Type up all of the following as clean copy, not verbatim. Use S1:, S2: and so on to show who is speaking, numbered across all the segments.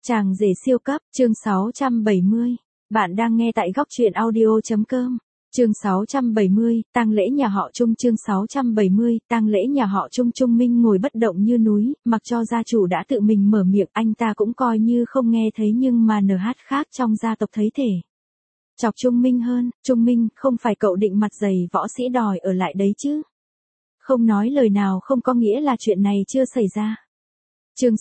S1: Chàng rể siêu cấp, chương 670. Bạn đang nghe tại góc truyện audio.com. Chương 670, tang lễ nhà họ Trung. Chương 670, tang lễ nhà họ Trung. Trung Minh ngồi bất động như núi, mặc cho gia chủ đã tự mình mở miệng, anh ta cũng coi như không nghe thấy, nhưng mà NH khác trong gia tộc thấy thể. Chọc Trung Minh hơn, Trung Minh, không phải cậu định mặt dày võ sĩ đòi ở lại đấy chứ? Không nói lời nào không có nghĩa là chuyện này chưa xảy ra. Chương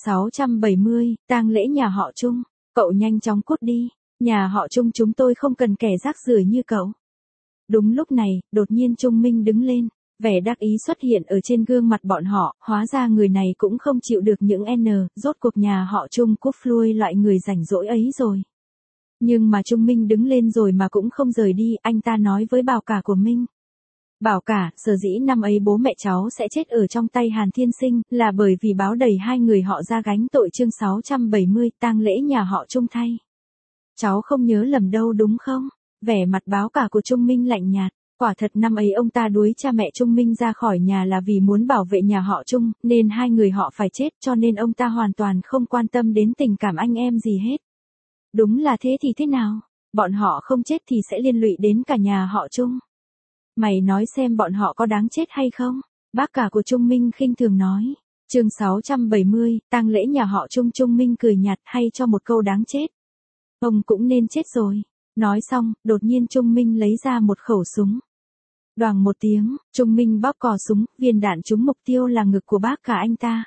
S1: 670, tang lễ nhà họ Trung. Cậu nhanh chóng cút đi, nhà họ Trung chúng tôi không cần kẻ rác rưởi như cậu. Đúng lúc này, đột nhiên Trung Minh đứng lên, vẻ đắc ý xuất hiện ở trên gương mặt bọn họ, hóa ra người này cũng không chịu được những rốt cuộc nhà họ Trung cúp lui loại người rảnh rỗi ấy rồi. Nhưng mà Trung Minh đứng lên rồi mà cũng không rời đi, anh ta nói với bảo cả của Minh. Bảo cả, sở dĩ năm ấy bố mẹ cháu sẽ chết ở trong tay Hàn Thiên Sinh, là bởi vì báo đẩy hai người họ ra gánh tội. Chương 670, tang lễ nhà họ Trung thay. Cháu không nhớ lầm đâu đúng không? Vẻ mặt báo cả của Trung Minh lạnh nhạt. Quả thật năm ấy ông ta đuổi cha mẹ Trung Minh ra khỏi nhà là vì muốn bảo vệ nhà họ Trung, nên hai người họ phải chết, cho nên ông ta hoàn toàn không quan tâm đến tình cảm anh em gì hết. Đúng là thế thì thế nào? Bọn họ không chết thì sẽ liên lụy đến cả nhà họ Trung. Mày nói xem bọn họ có đáng chết hay không? Bác cả của Trung Minh khinh thường nói. Chương 670, tang lễ nhà họ Trung. Trung Minh cười nhạt, hay cho một câu đáng chết. Ông cũng nên chết rồi. Nói xong, đột nhiên Trung Minh lấy ra một khẩu súng. Đoàng một tiếng, Trung Minh bóp cò súng, viên đạn trúng mục tiêu là ngực của bác cả anh ta.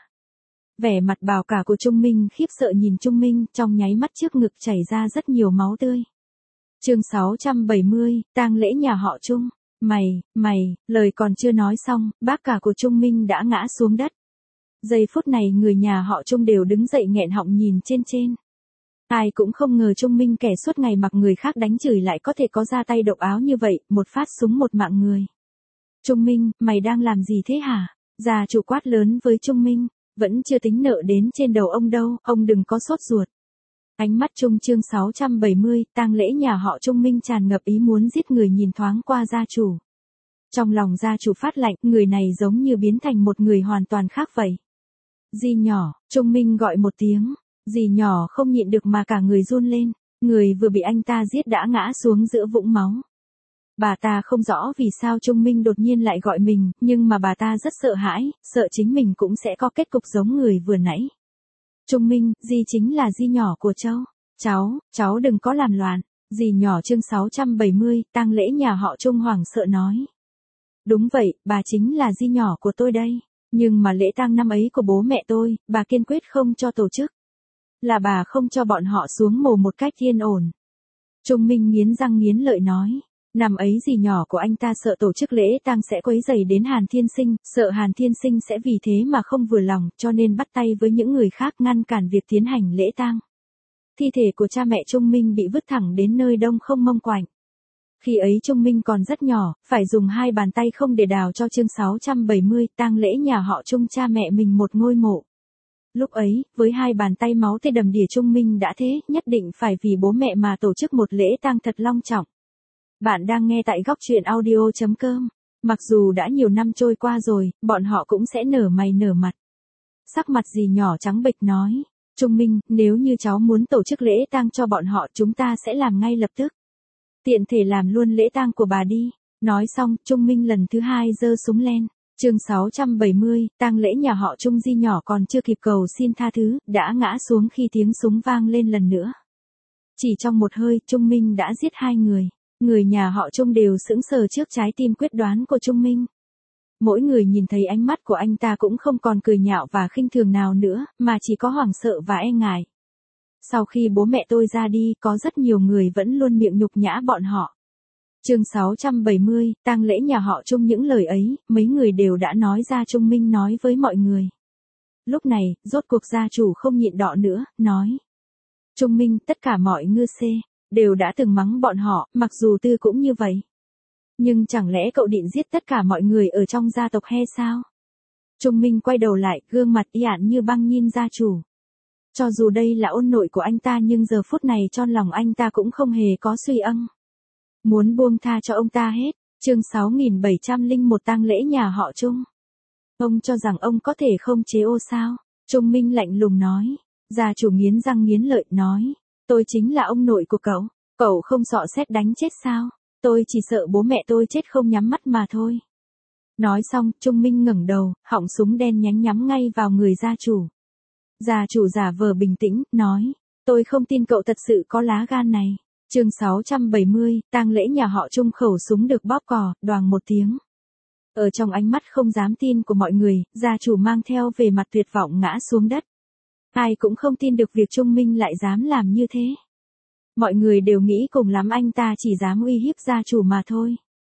S1: Vẻ mặt bảo cả của Trung Minh khiếp sợ nhìn Trung Minh, trong nháy mắt trước ngực chảy ra rất nhiều máu tươi. Chương 670, tang lễ nhà họ Trung. Mày, lời còn chưa nói xong, bác cả của Trung Minh đã ngã xuống đất. Giây phút này người nhà họ Trung đều đứng dậy nghẹn họng nhìn trên. Ai cũng không ngờ Trung Minh kẻ suốt ngày mặc người khác đánh chửi lại có thể có ra tay độc áo như vậy, một phát súng một mạng người. Trung Minh, mày đang làm gì thế hả? Gia chủ quát lớn với Trung Minh, vẫn chưa tính nợ đến trên đầu ông đâu, ông đừng có sốt ruột. Ánh mắt Trung. Chương 670, tang lễ nhà họ Trung. Minh tràn ngập ý muốn giết người, nhìn thoáng qua gia chủ. Trong lòng gia chủ phát lạnh, người này giống như biến thành một người hoàn toàn khác vậy. Dì nhỏ, Trung Minh gọi một tiếng, dì nhỏ không nhịn được mà cả người run lên, người vừa bị anh ta giết đã ngã xuống giữa vũng máu. Bà ta không rõ vì sao Trung Minh đột nhiên lại gọi mình, nhưng mà bà ta rất sợ hãi, sợ chính mình cũng sẽ có kết cục giống người vừa nãy. Trung Minh, dì chính là dì nhỏ của cháu. Cháu đừng có làm loạn. Dì nhỏ. Chương 670, tang lễ nhà họ Trung hoảng sợ nói. Đúng vậy, bà chính là dì nhỏ của tôi đây. Nhưng mà lễ tang năm ấy của bố mẹ tôi, bà kiên quyết không cho tổ chức. Là bà không cho bọn họ xuống mồ một cách yên ổn. Trung Minh nghiến răng nghiến lợi nói. Năm ấy dì nhỏ của anh ta sợ tổ chức lễ tang sẽ quấy rầy đến Hàn Thiên Sinh, sợ Hàn Thiên Sinh sẽ vì thế mà không vừa lòng, cho nên bắt tay với những người khác ngăn cản việc tiến hành lễ tang. Thi thể của cha mẹ Trung Minh bị vứt thẳng đến nơi đông không mông quạnh. Khi ấy Trung Minh còn rất nhỏ, phải dùng hai bàn tay không để đào cho. Chương 670, tang lễ nhà họ Trung. Cha mẹ mình một ngôi mộ. Lúc ấy, với hai bàn tay máu tê đầm đìa, Trung Minh đã thế, nhất định phải vì bố mẹ mà tổ chức một lễ tang thật long trọng. Bạn đang nghe tại góc truyện audio.com. Mặc dù đã nhiều năm trôi qua rồi, bọn họ cũng sẽ nở mày nở mặt. Sắc mặt dì nhỏ trắng bệch nói. Trung Minh, nếu như cháu muốn tổ chức lễ tang cho bọn họ, chúng ta sẽ làm ngay lập tức. Tiện thể làm luôn lễ tang của bà đi. Nói xong, Trung Minh lần thứ hai giơ súng lên. Chương 670, tang lễ nhà họ Trung. Dì nhỏ còn chưa kịp cầu xin tha thứ, đã ngã xuống khi tiếng súng vang lên lần nữa. Chỉ trong một hơi, Trung Minh đã giết hai người. Người nhà họ Trung đều sững sờ trước trái tim quyết đoán của Trung Minh. Mỗi người nhìn thấy ánh mắt của anh ta cũng không còn cười nhạo và khinh thường nào nữa, mà chỉ có hoảng sợ và e ngại. Sau khi bố mẹ tôi ra đi, có rất nhiều người vẫn luôn miệng nhục nhã bọn họ. Chương 670, tang lễ nhà họ Trung. Những lời ấy, mấy người đều đã nói ra. Trung Minh nói với mọi người. Lúc này, rốt cuộc gia chủ không nhịn đọ nữa, nói. Trung Minh, tất cả mọi ngư xê đều đã từng mắng bọn họ, mặc dù Tư cũng như vậy. Nhưng chẳng lẽ cậu định giết tất cả mọi người ở trong gia tộc hay sao? Trung Minh quay đầu lại, gương mặt y ạn như băng nhìn gia chủ. Cho dù đây là ôn nội của anh ta, nhưng giờ phút này trong lòng anh ta cũng không hề có suy ân. Muốn buông tha cho ông ta hết. Chương 6701, tang lễ nhà họ Trung. Ông cho rằng ông có thể không chế ô sao? Trung Minh lạnh lùng nói. Gia chủ nghiến răng nghiến lợi nói, tôi chính là ông nội của cậu không sợ sét đánh chết sao? Tôi chỉ sợ bố mẹ tôi chết không nhắm mắt mà thôi. Nói xong, Trung Minh ngẩng đầu, họng súng đen nhánh nhắm ngay vào người gia chủ. Gia chủ giả vờ bình tĩnh, nói, tôi không tin cậu thật sự có lá gan này. Chương 670, tang lễ nhà họ Trung, khẩu súng được bóp cò, đoàng một tiếng. Ở trong ánh mắt không dám tin của mọi người, gia chủ mang theo về mặt tuyệt vọng ngã xuống đất. Ai cũng không tin được việc Trung Minh lại dám làm như thế. Mọi người đều nghĩ cùng lắm anh ta chỉ dám uy hiếp gia chủ mà thôi.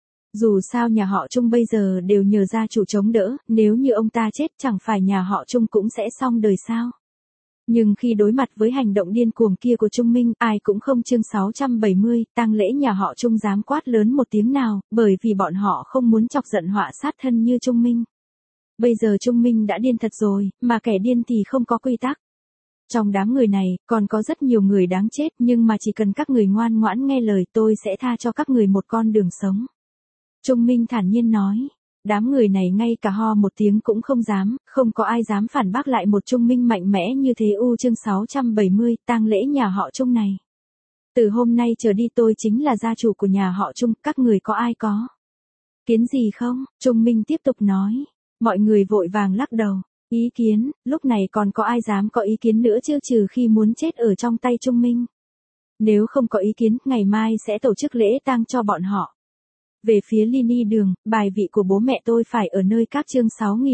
S1: Dù sao nhà họ Trung bây giờ đều nhờ gia chủ chống đỡ, nếu như ông ta chết chẳng phải nhà họ Trung cũng sẽ xong đời sao. Nhưng khi đối mặt với hành động điên cuồng kia của Trung Minh, ai cũng không. Chương 670, tang lễ nhà họ Trung dám quát lớn một tiếng nào, bởi vì bọn họ không muốn chọc giận họa sát thân như Trung Minh. Bây giờ Trung Minh đã điên thật rồi, mà kẻ điên thì không có quy tắc. Trong đám người này, còn có rất nhiều người đáng chết, nhưng mà chỉ cần các người ngoan ngoãn nghe lời tôi sẽ tha cho các người một con đường sống. Trung Minh thản nhiên nói. Đám người này ngay cả ho một tiếng cũng không dám, không có ai dám phản bác lại một Trung Minh mạnh mẽ như thế. Chương 670, tang lễ nhà họ Trung này. Từ hôm nay trở đi tôi chính là gia chủ của nhà họ Trung, các người có ai có kiến gì không? Trung Minh tiếp tục nói. Mọi người vội vàng lắc đầu. Ý kiến, lúc này còn có ai dám có ý kiến nữa chứ, trừ khi muốn chết ở trong tay Trung Minh. Nếu không có ý kiến, ngày mai sẽ tổ chức lễ tang cho bọn họ. Về phía Lini Đường, bài vị của bố mẹ tôi phải ở nơi các. Chương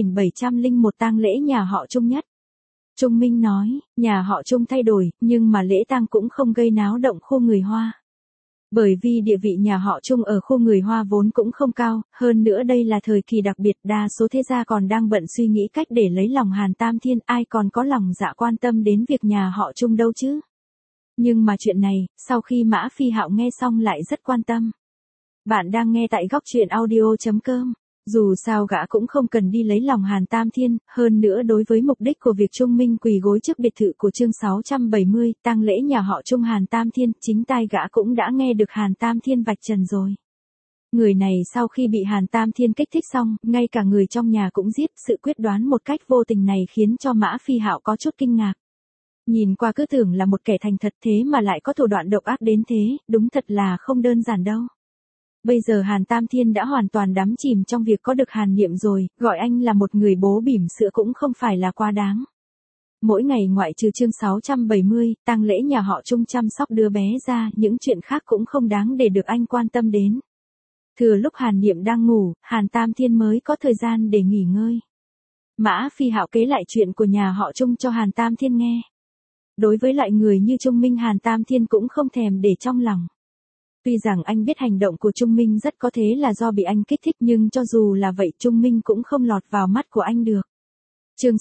S1: 6701, tang lễ nhà họ Trung nhất. Trung Minh nói, nhà họ Trung thay đổi, nhưng mà lễ tang cũng không gây náo động khu người Hoa. Bởi vì địa vị nhà họ Trung ở khu người Hoa vốn cũng không cao, hơn nữa đây là thời kỳ đặc biệt, đa số thế gia còn đang bận suy nghĩ cách để lấy lòng Hàn Tam Thiên, ai còn có lòng dạ quan tâm đến việc nhà họ Trung đâu chứ. Nhưng mà chuyện này, sau khi Mã Phi Hạo nghe xong lại rất quan tâm. Bạn đang nghe tại góc truyện audio.com. Dù sao gã cũng không cần đi lấy lòng Hàn Tam Thiên, hơn nữa đối với mục đích của việc Trung Minh quỳ gối trước biệt thự của. Chương 670, tang lễ nhà họ Trung Hàn Tam Thiên, chính tai gã cũng đã nghe được Hàn Tam Thiên vạch trần rồi. Người này sau khi bị Hàn Tam Thiên kích thích xong, ngay cả người trong nhà cũng giết, sự quyết đoán một cách vô tình này khiến cho Mã Phi Hạo có chút kinh ngạc. Nhìn qua cứ tưởng là một kẻ thành thật thế mà lại có thủ đoạn độc ác đến thế, đúng thật là không đơn giản đâu. Bây giờ Hàn Tam Thiên đã hoàn toàn đắm chìm trong việc có được Hàn Niệm rồi, gọi anh là một người bố bỉm sữa cũng không phải là quá đáng. Mỗi ngày ngoại trừ chương 670, tang lễ nhà họ Trung chăm sóc đứa bé ra, những chuyện khác cũng không đáng để được anh quan tâm đến. Thừa lúc Hàn Niệm đang ngủ, Hàn Tam Thiên mới có thời gian để nghỉ ngơi. Mã Phi Hạo kể lại chuyện của nhà họ Trung cho Hàn Tam Thiên nghe. Đối với loại người như Trung Minh, Hàn Tam Thiên cũng không thèm để trong lòng. Tuy rằng anh biết hành động của Trung Minh rất có thể là do bị anh kích thích, nhưng cho dù là vậy Trung Minh cũng không lọt vào mắt của anh được. Chương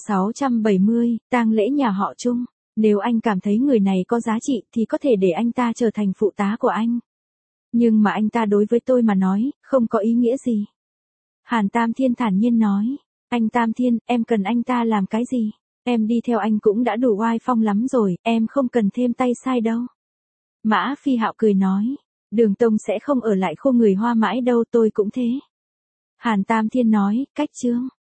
S1: 670, tang lễ nhà họ Trung. Nếu anh cảm thấy người này có giá trị thì có thể để anh ta trở thành phụ tá của anh. Nhưng mà anh ta đối với tôi mà nói, không có ý nghĩa gì. Hàn Tam Thiên thản nhiên nói. Anh Tam Thiên, em cần anh ta làm cái gì? Em đi theo anh cũng đã đủ oai phong lắm rồi, em không cần thêm tay sai đâu. Mã Phi Hạo cười nói. Đường Tông sẽ không ở lại khu người Hoa mãi đâu, tôi cũng thế. Hàn Tam Thiên nói, cách chương.